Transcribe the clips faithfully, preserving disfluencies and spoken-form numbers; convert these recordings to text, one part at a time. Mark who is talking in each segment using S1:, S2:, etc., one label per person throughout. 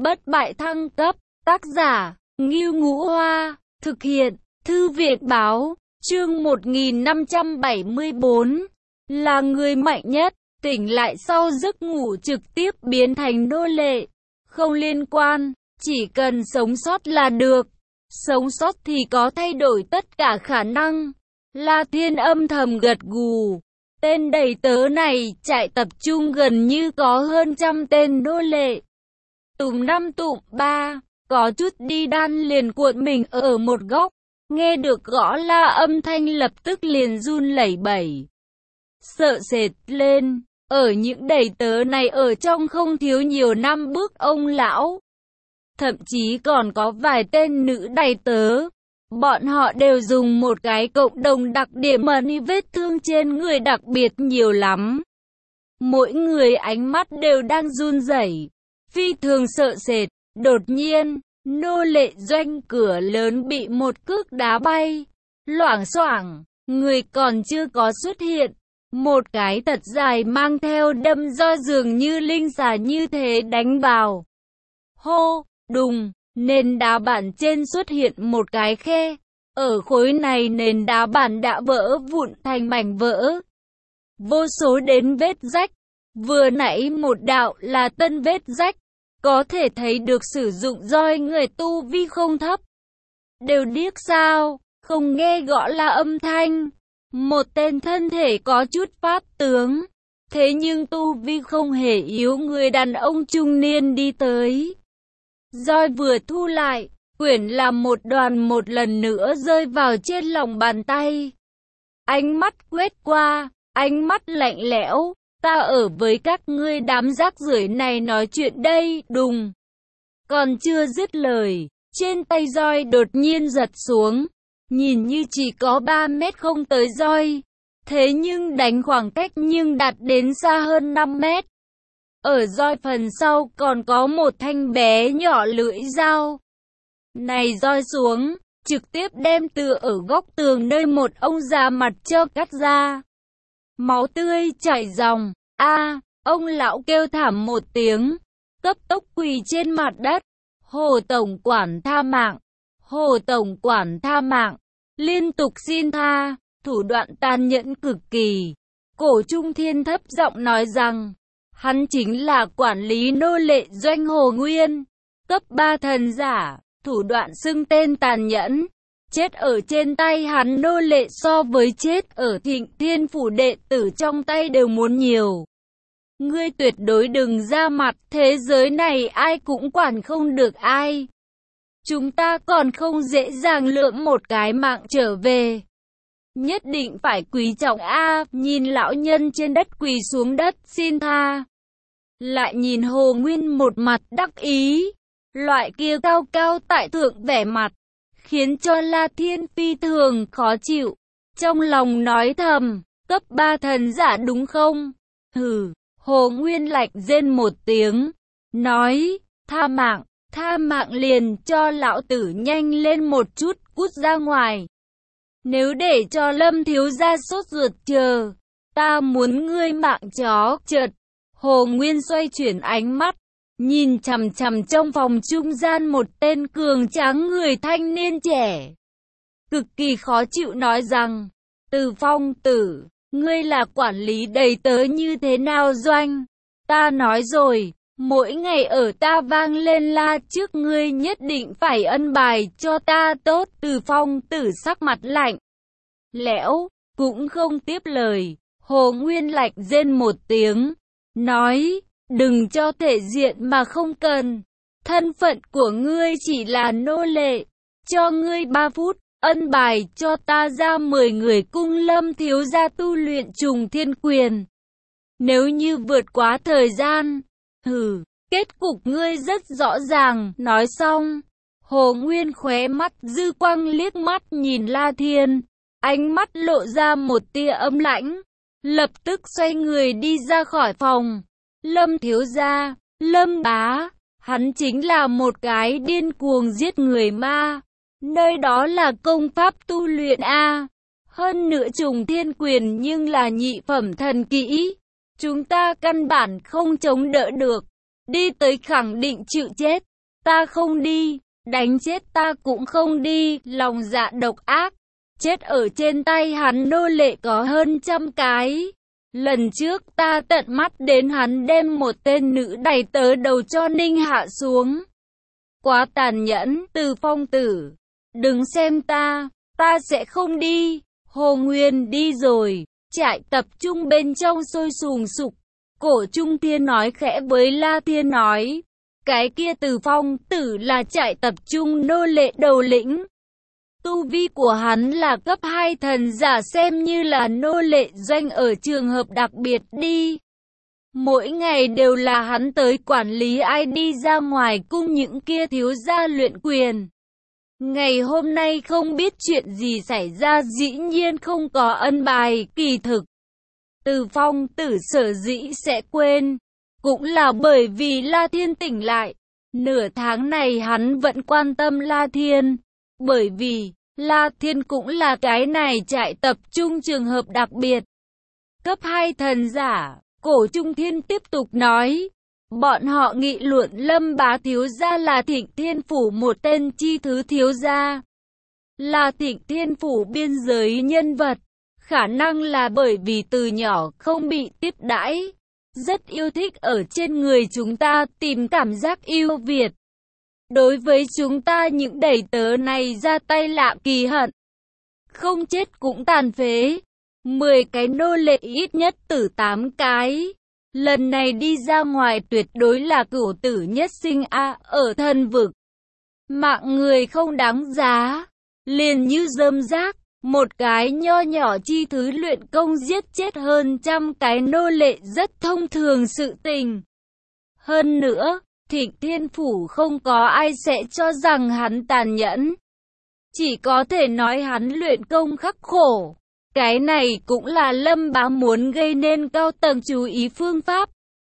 S1: bất bại thăng cấp, tác giả, Ngưu Ngũ Hoa, thực hiện, Thư viện Báo, chương một nghìn năm trăm bảy mươi bốn, là người mạnh nhất, tỉnh lại sau giấc ngủ trực tiếp biến thành nô lệ, không liên quan, chỉ cần sống sót là được, sống sót thì có thay đổi tất cả khả năng. La Thiên âm thầm gật gù, tên đầy tớ này chạy tập trung gần như có hơn trăm tên nô lệ. Tùm năm tụm ba, có chút đi đan liền cuộn mình ở một góc, nghe được gõ la âm thanh lập tức liền run lẩy bẩy. Sợ sệt lên, ở những đầy tớ này ở trong không thiếu nhiều năm bước ông lão. Thậm chí còn có vài tên nữ đầy tớ. Bọn họ đều dùng một cái cộng đồng đặc điểm mà vết thương trên người đặc biệt nhiều lắm. Mỗi người ánh mắt đều đang run rẩy, phi thường sợ sệt. Đột nhiên, nô lệ doanh cửa lớn bị một cước đá bay. Loảng xoảng, người còn chưa có xuất hiện. Một cái thật dài mang theo đâm roi dường như linh xà như thế đánh vào. Hô, đùng, nền đá bản trên xuất hiện một cái khe. Ở khối này nền đá bản đã vỡ vụn thành mảnh vỡ. Vô số đến vết rách. Vừa nãy một đạo là tân vết rách. Có thể thấy được sử dụng roi người tu vi không thấp. Đều điếc sao, không nghe gõ la âm thanh. Một tên thân thể có chút pháp tướng. Thế nhưng tu vi không hề yếu người đàn ông trung niên đi tới. Roi vừa thu lại, quyển làm một đoàn một lần nữa rơi vào trên lòng bàn tay. Ánh mắt quét qua, ánh mắt lạnh lẽo, ta ở với các ngươi đám rác rưởi này nói chuyện đây, đùng. Còn chưa dứt lời, trên tay roi đột nhiên giật xuống, nhìn như chỉ có ba mét không tới roi. Thế nhưng đánh khoảng cách nhưng đạt đến xa hơn năm mét. Ở roi phần sau còn có một thanh bé nhỏ lưỡi dao. Này roi xuống, trực tiếp đem từ ở góc tường nơi một ông già mặt trơ cắt ra. Máu tươi chảy ròng, a, ông lão kêu thảm một tiếng, cấp tốc quỳ trên mặt đất. Hồ tổng quản tha mạng, Hồ tổng quản tha mạng, liên tục xin tha, thủ đoạn tàn nhẫn cực kỳ. Cổ Trung Thiên thấp giọng nói rằng, hắn chính là quản lý nô lệ doanh Hồ Nguyên, cấp ba thần giả, thủ đoạn xưng tên tàn nhẫn. Chết ở trên tay hắn nô lệ so với chết ở Thịnh Thiên phủ đệ tử trong tay đều muốn nhiều. Ngươi tuyệt đối đừng ra mặt, thế giới này ai cũng quản không được ai. Chúng ta còn không dễ dàng lượm một cái mạng trở về. Nhất định phải quý trọng a. Nhìn lão nhân trên đất quỳ xuống đất xin tha. Lại nhìn Hồ Nguyên một mặt đắc ý. Loại kia cao cao tại thượng vẻ mặt, khiến cho La Thiên phi thường khó chịu. Trong lòng nói thầm, cấp ba thần giả đúng không? Hừ, Hồ Nguyên lạnh rên một tiếng, nói, tha mạng, tha mạng liền cho lão tử nhanh lên một chút, cút ra ngoài. Nếu để cho Lâm thiếu gia sốt ruột chờ, ta muốn ngươi mạng chó. Chợt, Hồ Nguyên xoay chuyển ánh mắt, nhìn chằm chằm trong phòng trung gian một tên cường tráng người thanh niên trẻ. Cực kỳ khó chịu nói rằng, Từ Phong tử, ngươi là quản lý đầy tớ như thế nào doanh? Ta nói rồi, mỗi ngày ở ta vang lên la trước ngươi nhất định phải ân bài cho ta tốt. Từ Phong tử sắc mặt lạnh lẽo, cũng không tiếp lời. Hồ Nguyên lạnh rên một tiếng, nói, đừng cho thể diện mà không cần. Thân phận của ngươi chỉ là nô lệ. Cho ngươi ba phút, ân bài cho ta ra mười người cung Lâm thiếu gia tu luyện trùng thiên quyền. Nếu như vượt quá thời gian, hừ, kết cục ngươi rất rõ ràng. Nói xong, Hồ Nguyên khóe mắt dư quang liếc mắt nhìn La Thiên, ánh mắt lộ ra một tia âm lãnh, lập tức xoay người đi ra khỏi phòng. Lâm thiếu gia, Lâm bá, hắn chính là một cái điên cuồng giết người ma. Nơi đó là công pháp tu luyện a. Hơn nữa trùng thiên quyền nhưng là nhị phẩm thần kỹ. Chúng ta căn bản không chống đỡ được. Đi tới khẳng định chịu chết. ta không đi, đánh chết ta cũng không đi, lòng dạ độc ác. Chết ở trên tay hắn nô lệ có hơn trăm cái. Lần trước ta tận mắt đến hắn đem một tên nữ đầy tớ đầu cho Ninh hạ xuống. Quá tàn nhẫn, Từ Phong tử. Đừng xem ta, ta sẽ không đi. Hồ Nguyên đi rồi, trại tập trung bên trong sôi sùng sục. Cổ Trung Thiên nói khẽ với La Thiên nói, cái kia Từ Phong tử là trại tập trung nô lệ đầu lĩnh. Tu vi của hắn là cấp hai thần giả, xem như là nô lệ doanh ở trường hợp đặc biệt đi. Mỗi ngày đều là hắn tới quản lý ai đi ra ngoài cung những kia thiếu gia luyện quyền. Ngày hôm nay không biết chuyện gì xảy ra, dĩ nhiên không có ân bài. Kỳ thực Từ Phong tử sở dĩ sẽ quên, cũng là bởi vì La Thiên tỉnh lại. Nửa tháng này hắn vẫn quan tâm La Thiên, bởi vì La Thiên cũng là cái này trại tập trung trường hợp đặc biệt. Cấp hai thần giả, Cổ Trung Thiên tiếp tục nói, bọn họ nghị luận Lâm Bá thiếu gia là Thịnh Thiên Phủ một tên chi thứ thiếu gia. Là Thịnh Thiên Phủ biên giới nhân vật, khả năng là bởi vì từ nhỏ không bị tiếp đãi, rất yêu thích ở trên người chúng ta tìm cảm giác yêu Việt. Đối với chúng ta những đầy tớ này ra tay lạ kỳ hận, không chết cũng tàn phế. Mười cái nô lệ ít nhất tử tám cái. Lần này đi ra ngoài tuyệt đối là cửu tử nhất sinh a à, ở thần vực. Mạng người không đáng giá, liền như rơm rác, một cái nho nhỏ chi thứ luyện công giết chết hơn trăm cái nô lệ rất thông thường sự tình. Hơn nữa, Thịnh Thiên Phủ không có ai sẽ cho rằng hắn tàn nhẫn. Chỉ có thể nói hắn luyện công khắc khổ. Cái này cũng là Lâm Bá muốn gây nên cao tầng chú ý phương pháp.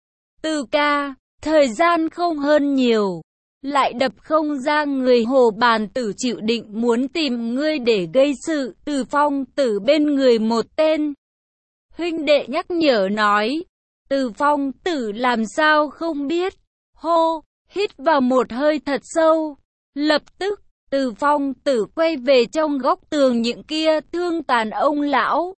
S1: Từ ca, thời gian không hơn nhiều, lại đập không ra người. Hồ Bàn Tử chịu định muốn tìm ngươi để gây sự. Từ Phong tử bên người một tên huynh đệ nhắc nhở nói, Từ Phong tử làm sao không biết. Hô, hít vào một hơi thật sâu. Lập tức, Từ Phong tử quay về trong góc tường những kia thương tàn ông lão.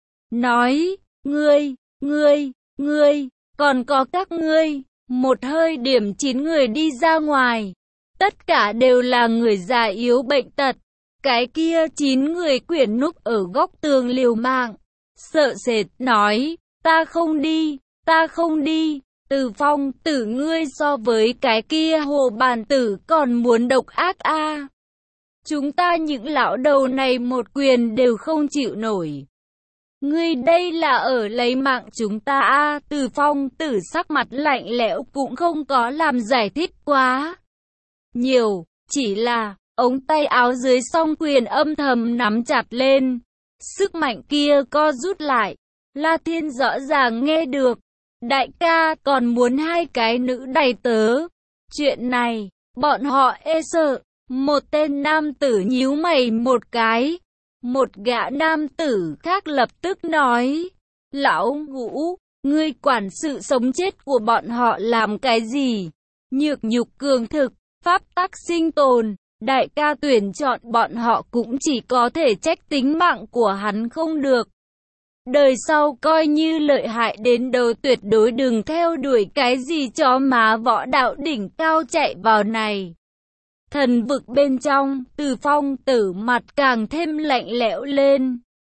S1: Nói, ngươi, ngươi, ngươi, còn có các ngươi. Một hơi điểm chín người đi ra ngoài. Tất cả đều là người già yếu bệnh tật. Cái kia chín người quyển núp ở góc tường liều mạng. Sợ sệt nói, ta không đi, ta không đi. Từ Phong tử ngươi so với cái kia Hồ Bàn Tử còn muốn độc ác a à. Chúng ta những lão đầu này một quyền đều không chịu nổi. Ngươi đây là ở lấy mạng chúng ta a à. Từ Phong tử sắc mặt lạnh lẽo cũng không có làm giải thích quá nhiều, chỉ là ống tay áo dưới song quyền âm thầm nắm chặt lên. Sức mạnh kia co rút lại. La Thiên rõ ràng nghe được. Đại ca còn muốn hai cái nữ đầy tớ. Chuyện này, bọn họ e sợ. Một tên nam tử nhíu mày một cái. Một gã nam tử khác lập tức nói, lão Ngũ, ngươi quản sự sống chết của bọn họ làm cái gì? Nhược nhục cường thực, pháp tắc sinh tồn. Đại ca tuyển chọn bọn họ cũng chỉ có thể trách tính mạng của hắn không được. Đời sau coi như lợi hại đến đâu tuyệt đối đừng theo đuổi cái gì chó má võ đạo đỉnh cao chạy vào này. Thần vực bên trong, Từ Phong tử mặt càng thêm lạnh lẽo lên.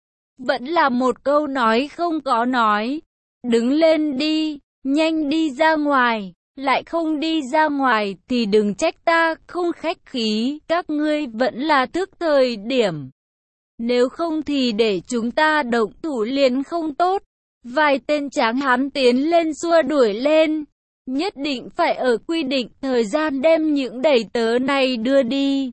S1: Vẫn là một câu nói không có nói. Đứng lên đi, nhanh đi ra ngoài. Lại không đi ra ngoài thì đừng trách ta không khách khí. Các ngươi vẫn là thức thời điểm. Nếu không thì để chúng ta động thủ liền không tốt. Vài tên tráng hán tiến lên xua đuổi lên. Nhất định phải ở quy định thời gian đem những đầy tớ này đưa đi.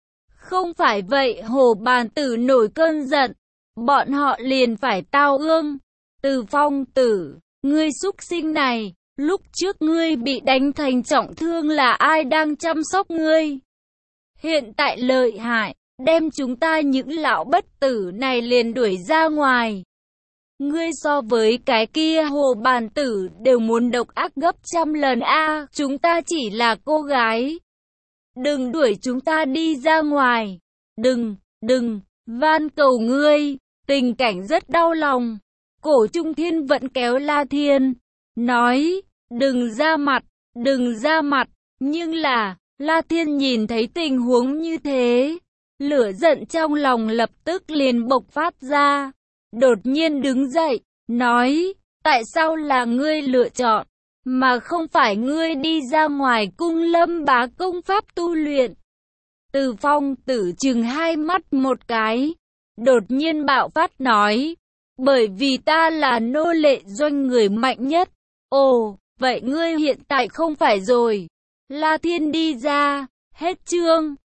S1: Không phải vậy Hồ Bàn Tử nổi cơn giận. Bọn họ liền phải tao ương. Từ Phong tử, ngươi xúc sinh này, lúc trước ngươi bị đánh thành trọng thương là ai đang chăm sóc ngươi? Hiện tại lợi hại, đem chúng ta những lão bất tử này liền đuổi ra ngoài. Ngươi so với cái kia Hồ Bàn Tử đều muốn độc ác gấp trăm lần a à, chúng ta chỉ là cô gái. đừng đuổi chúng ta đi ra ngoài. Đừng, đừng, van cầu ngươi. Tình cảnh rất đau lòng. Cổ Trung Thiên vẫn kéo La Thiên, nói, đừng ra mặt, đừng ra mặt. Nhưng là, La Thiên nhìn thấy tình huống như thế, lửa giận trong lòng lập tức liền bộc phát ra. Đột nhiên đứng dậy, nói, tại sao là ngươi lựa chọn, mà không phải ngươi đi ra ngoài cung Lâm Bá công pháp tu luyện? Từ Phong Tử chừng hai mắt một cái, đột nhiên bạo phát nói, bởi vì ta là nô lệ doanh người mạnh nhất. Ồ, vậy ngươi hiện tại không phải rồi. La Thiên đi ra, hết chương.